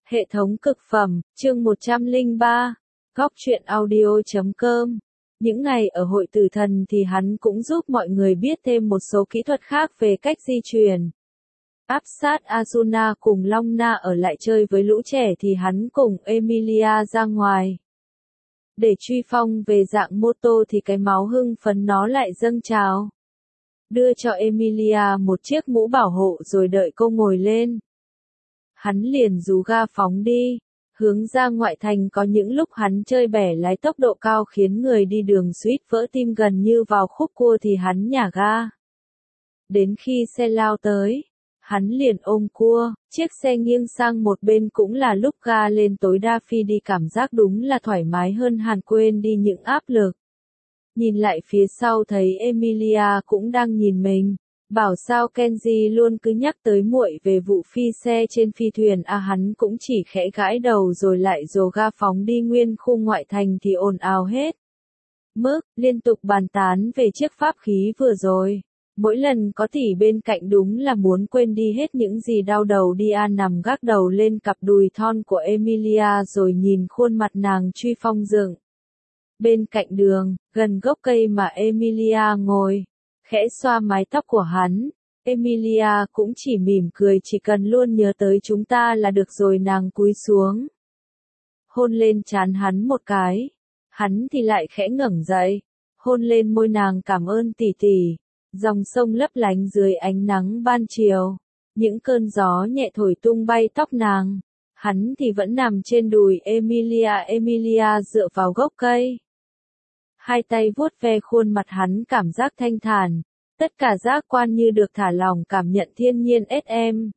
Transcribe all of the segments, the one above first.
Hệ thống cực phẩm, chương 103, góc truyện audio.com. Những ngày ở hội tử thần thì hắn cũng giúp mọi người biết thêm một số kỹ thuật khác về cách di chuyển. Áp sát Azuna cùng Long Na ở lại chơi với lũ trẻ thì hắn cùng Emilia ra ngoài. Để truy phong về dạng mô tô thì cái máu hưng phấn nó lại dâng trào. Đưa cho Emilia một chiếc mũ bảo hộ rồi đợi cô ngồi lên. Hắn liền rú ga phóng đi, hướng ra ngoại thành. Có những lúc hắn chơi bẻ lái tốc độ cao khiến người đi đường suýt vỡ tim, gần như vào khúc cua thì hắn nhả ga. Đến khi xe lao tới, hắn liền ôm cua, chiếc xe nghiêng sang một bên cũng là lúc ga lên tối đa phi đi, cảm giác đúng là thoải mái hơn hẳn, quên đi những áp lực. Nhìn lại phía sau thấy Emilia cũng đang nhìn mình. Bảo sao Kenji luôn cứ nhắc tới muội về vụ phi xe trên phi thuyền hắn cũng chỉ khẽ gãi đầu rồi lại dồ ga phóng đi. Nguyên khu ngoại thành thì ồn ào hết mức, liên tục bàn tán về chiếc pháp khí vừa rồi. Mỗi lần có tỷ bên cạnh đúng là muốn quên đi hết những gì đau đầu đi. Nằm gác đầu lên cặp đùi thon của Emilia rồi nhìn khuôn mặt nàng truy phong dựng. Bên cạnh đường, gần gốc cây mà Emilia ngồi, khẽ xoa mái tóc của hắn. Emilia cũng chỉ mỉm cười, chỉ cần luôn nhớ tới chúng ta là được rồi. Nàng cúi xuống, hôn lên trán hắn một cái. Hắn thì lại khẽ ngẩng dậy, hôn lên môi nàng. Cảm ơn tỷ tỷ. Dòng sông lấp lánh dưới ánh nắng ban chiều, những cơn gió nhẹ thổi tung bay tóc nàng. Hắn thì vẫn nằm trên đùi Emilia. Emilia dựa vào gốc cây, hai tay vuốt ve khuôn mặt hắn, cảm giác thanh thản. Tất cả giác quan như được thả lỏng, cảm nhận thiên nhiên. Em.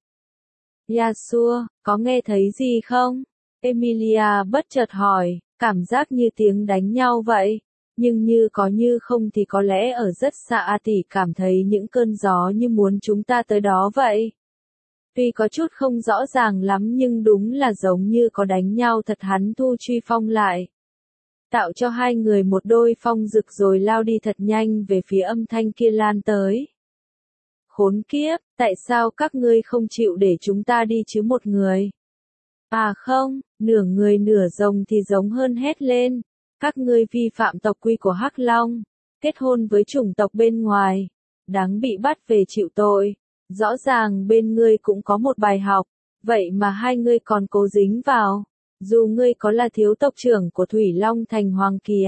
Yasuo, có nghe thấy gì không? Emilia bất chợt hỏi, cảm giác như tiếng đánh nhau vậy. Nhưng như có như không thì có lẽ ở rất xa tỷ cảm thấy những cơn gió như muốn chúng ta tới đó vậy. Tuy có chút không rõ ràng lắm nhưng đúng là giống như có đánh nhau thật. Hắn thu truy phong lại, tạo cho hai người một đôi phong rực rồi lao đi thật nhanh về phía âm thanh kia lan tới. Khốn kiếp, tại sao các ngươi không chịu để chúng ta đi chứ? Một người. Không, nửa người nửa rồng thì giống hơn hét lên. Các ngươi vi phạm tộc quy của Hắc Long, kết hôn với chủng tộc bên ngoài, đáng bị bắt về chịu tội. Rõ ràng bên ngươi cũng có một bài học, vậy mà hai ngươi còn cố dính vào. Dù ngươi có là thiếu tộc trưởng của Thủy Long Thành Hoàng Kỳ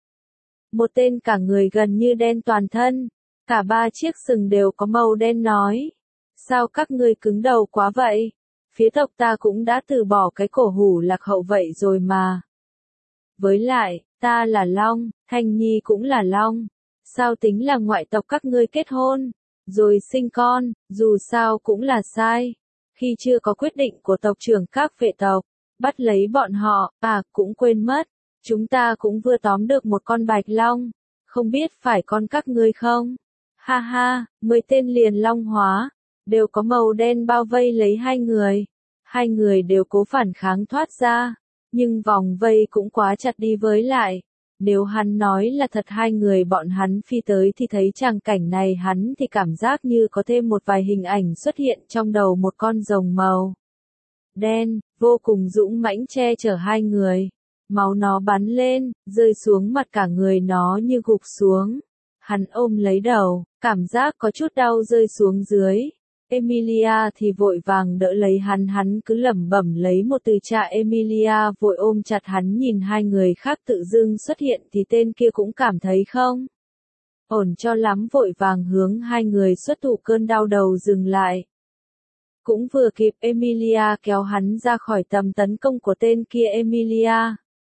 một tên cả người gần như đen toàn thân, cả ba chiếc sừng đều có màu đen, nói. Sao các ngươi cứng đầu quá vậy? Phía tộc ta cũng đã từ bỏ cái cổ hủ lạc hậu vậy rồi mà. Với lại, ta là Long, Thanh Nhi cũng là Long. Sao tính là ngoại tộc các ngươi kết hôn, rồi sinh con, dù sao cũng là sai. Khi chưa có quyết định của tộc trưởng các vệ tộc, bắt lấy bọn họ, cũng quên mất. Chúng ta cũng vừa tóm được một con bạch long, không biết phải con các ngươi không? Ha ha, 10 tên liền long hóa, đều có màu đen bao vây lấy hai người. Hai người đều cố phản kháng thoát ra, nhưng vòng vây cũng quá chặt đi. Với lại, nếu hắn nói là thật hai người bọn hắn phi tới thì thấy tràng cảnh này hắn thì cảm giác như có thêm một vài hình ảnh xuất hiện trong đầu. Một con rồng màu đen, vô cùng dũng mãnh che chở hai người. Máu nó bắn lên, rơi xuống mặt cả người nó như gục xuống. Hắn ôm lấy đầu, cảm giác có chút đau rơi xuống dưới. Emilia thì vội vàng đỡ lấy hắn. Hắn cứ lẩm bẩm lấy một từ cha. Emilia vội ôm chặt hắn. Nhìn hai người khác tự dưng xuất hiện thì tên kia cũng cảm thấy không ổn cho lắm, vội vàng hướng hai người xuất thủ. Cơn đau đầu dừng lại, cũng vừa kịp Emilia kéo hắn ra khỏi tầm tấn công của tên kia. Emilia,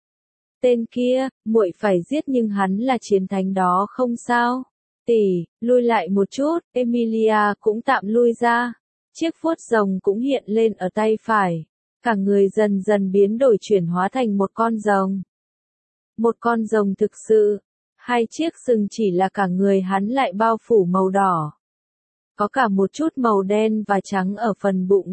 tên kia, muội phải giết nhưng hắn là chiến thánh đó không sao? Tỷ, lui lại một chút. Emilia cũng tạm lui ra. Chiếc vuốt rồng cũng hiện lên ở tay phải. Cả người dần dần biến đổi, chuyển hóa thành một con rồng. Một con rồng thực sự. Hai chiếc sừng chỉ là cả người hắn lại bao phủ màu đỏ. Có cả một chút màu đen và trắng ở phần bụng.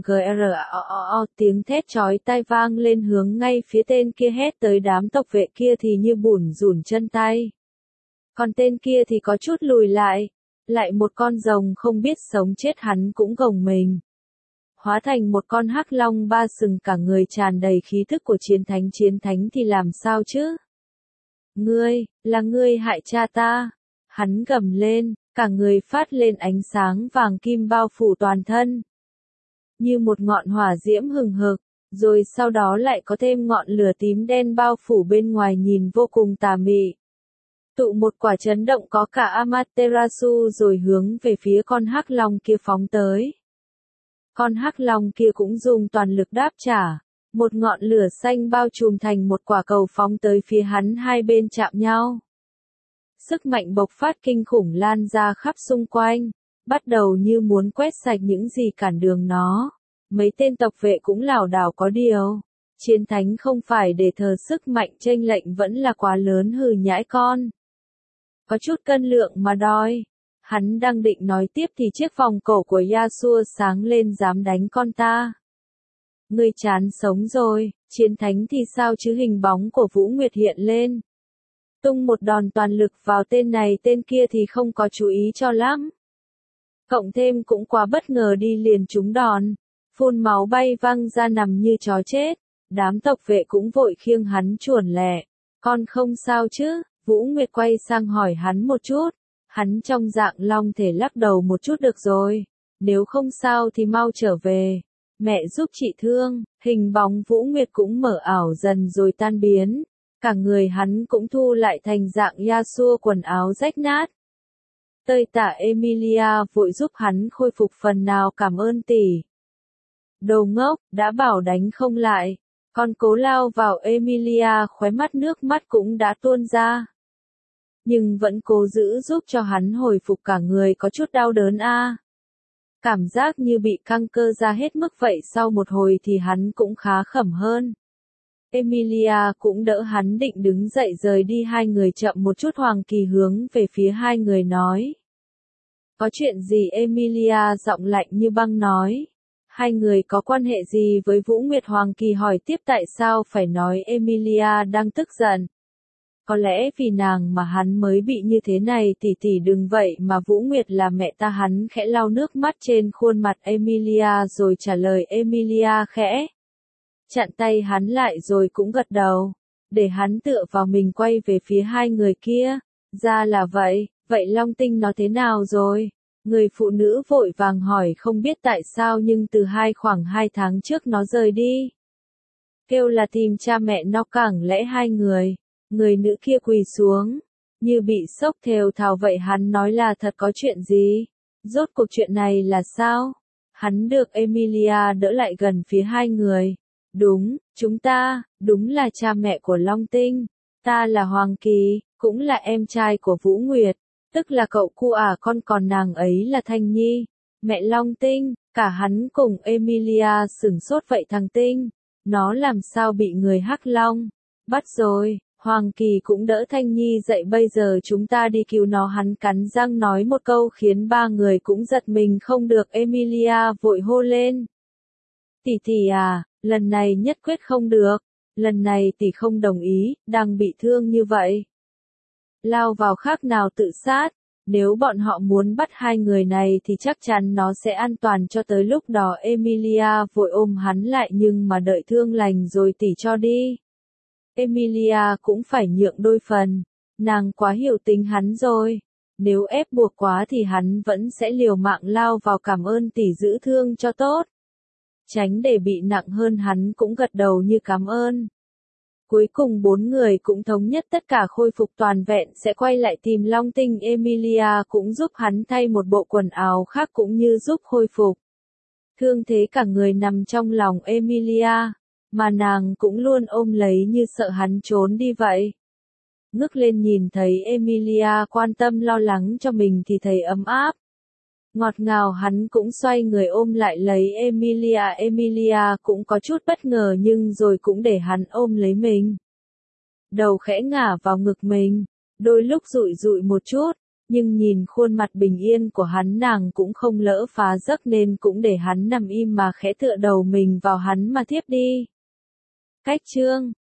Tiếng thét chói tai vang lên hướng ngay phía tên kia hét tới. Đám tộc vệ kia thì như bủn rủn chân tay. Còn tên kia thì có chút lùi lại. Lại một con rồng không biết sống chết, hắn cũng gồng mình hóa thành một con hắc long ba sừng cả người tràn đầy khí thức của chiến thánh thì làm sao chứ? Ngươi, là ngươi hại cha ta. Hắn gầm lên, cả người phát lên ánh sáng vàng kim bao phủ toàn thân. Như một ngọn hỏa diễm hừng hực, rồi sau đó lại có thêm ngọn lửa tím đen bao phủ bên ngoài nhìn vô cùng tà mị. Tụ một quả chấn động có cả Amaterasu rồi hướng về phía con hắc long kia phóng tới. Con hắc long kia cũng dùng toàn lực đáp trả. Một ngọn lửa xanh bao trùm thành một quả cầu phóng tới phía hắn, hai bên chạm nhau. Sức mạnh bộc phát kinh khủng lan ra khắp xung quanh, bắt đầu như muốn quét sạch những gì cản đường nó. Mấy tên tộc vệ cũng lảo đảo có điều. Chiến thánh không phải để thờ sức mạnh chênh lệch vẫn là quá lớn hừ nhãi con. Có chút cân lượng mà đòi. Hắn đang định nói tiếp thì chiếc vòng cổ của Yasuo sáng lên dám đánh con ta. Ngươi chán sống rồi, chiến thánh thì sao chứ? Hình bóng của Vũ Nguyệt hiện lên. Tung một đòn toàn lực vào tên này tên kia thì không có chú ý cho lắm. Cộng thêm cũng quá bất ngờ đi liền trúng đòn. Phun máu bay văng ra nằm như chó chết. Đám tộc vệ cũng vội khiêng hắn chuồn lẹ. Con không sao chứ? Vũ Nguyệt quay sang hỏi hắn một chút. Hắn trong dạng long thể lắc đầu một chút được rồi. Nếu không sao thì mau trở về. Mẹ giúp chị thương. Hình bóng Vũ Nguyệt cũng mở ảo dần rồi tan biến. Cả người hắn cũng thu lại thành dạng Yasuo quần áo rách nát. Tơi tả Emilia vội giúp hắn khôi phục phần nào. Cảm ơn tỷ. Đồ ngốc, đã bảo đánh không lại. Con cố lao vào Emilia, khóe mắt nước mắt cũng đã tuôn ra. Nhưng vẫn cố giữ giúp cho hắn hồi phục, cả người có chút đau đớn Cảm giác như bị căng cơ ra hết mức vậy, sau một hồi thì hắn cũng khá khẩm hơn. Emilia cũng đỡ hắn định đứng dậy rời đi, hai người chậm một chút. Hoàng Kỳ hướng về phía hai người nói. Có chuyện gì? Emilia giọng lạnh như băng nói. Hai người có quan hệ gì với Vũ Nguyệt? Hoàng Kỳ hỏi tiếp. Tại sao phải nói? Emilia đang tức giận. Có lẽ vì nàng mà hắn mới bị như thế này. Tỷ đừng vậy mà, Vũ Nguyệt là mẹ ta. Hắn khẽ lau nước mắt trên khuôn mặt Emilia rồi trả lời. Emilia khẽ chặn tay hắn lại rồi cũng gật đầu, để hắn tựa vào mình, quay về phía hai người kia. Ra là vậy, vậy Long Tinh nó thế nào rồi? Người phụ nữ vội vàng hỏi, không biết tại sao nhưng từ khoảng 2 tháng trước nó rời đi. Kêu là tìm cha mẹ nó, cẳng lẽ hai người. Người nữ kia quỳ xuống, như bị sốc thều thào vậy. Hắn nói là thật. Có chuyện gì? Rốt cuộc chuyện này là sao? Hắn được Emilia đỡ lại gần phía hai người. Đúng, chúng ta, đúng là cha mẹ của Long Tinh. Ta là Hoàng Kỳ, cũng là em trai của Vũ Nguyệt, tức là cậu cu con, còn nàng ấy là Thanh Nhi, mẹ Long Tinh. Cả hắn cùng Emilia sửng sốt. Vậy thằng Tinh, nó làm sao bị người hắc long bắt rồi? Hoàng Kỳ cũng đỡ Thanh Nhi dậy. Bây giờ chúng ta đi cứu nó. Hắn cắn răng nói một câu khiến ba người cũng giật mình. Không được. Emilia vội hô lên. Tỷ lần này nhất quyết không được. Lần này tỷ không đồng ý, đang bị thương như vậy. Lao vào khác nào tự sát. Nếu bọn họ muốn bắt hai người này thì chắc chắn nó sẽ an toàn cho tới lúc đó. Emilia vội ôm hắn lại, nhưng mà đợi thương lành rồi tỷ cho đi. Emilia cũng phải nhượng đôi phần. Nàng quá hiểu tính hắn rồi. Nếu ép buộc quá thì hắn vẫn sẽ liều mạng lao vào. Cảm ơn tỷ, giữ thương cho tốt. Tránh để bị nặng hơn. Hắn cũng gật đầu như cảm ơn. Cuối cùng 4 người cũng thống nhất tất cả khôi phục toàn vẹn sẽ quay lại tìm Long Tinh. Emilia cũng giúp hắn thay một bộ quần áo khác cũng như giúp khôi phục thương thế cả người. Nằm trong lòng Emilia, mà nàng cũng luôn ôm lấy như sợ hắn trốn đi vậy. Ngước lên nhìn thấy Emilia quan tâm lo lắng cho mình thì thấy ấm áp. Ngọt ngào. Hắn cũng xoay người ôm lại lấy Emilia. Emilia cũng có chút bất ngờ nhưng rồi cũng để hắn ôm lấy mình. Đầu khẽ ngả vào ngực mình, đôi lúc dụi dụi một chút, nhưng nhìn khuôn mặt bình yên của hắn nàng cũng không lỡ phá giấc nên cũng để hắn nằm im mà khẽ tựa đầu mình vào hắn mà thiếp đi. Cách chương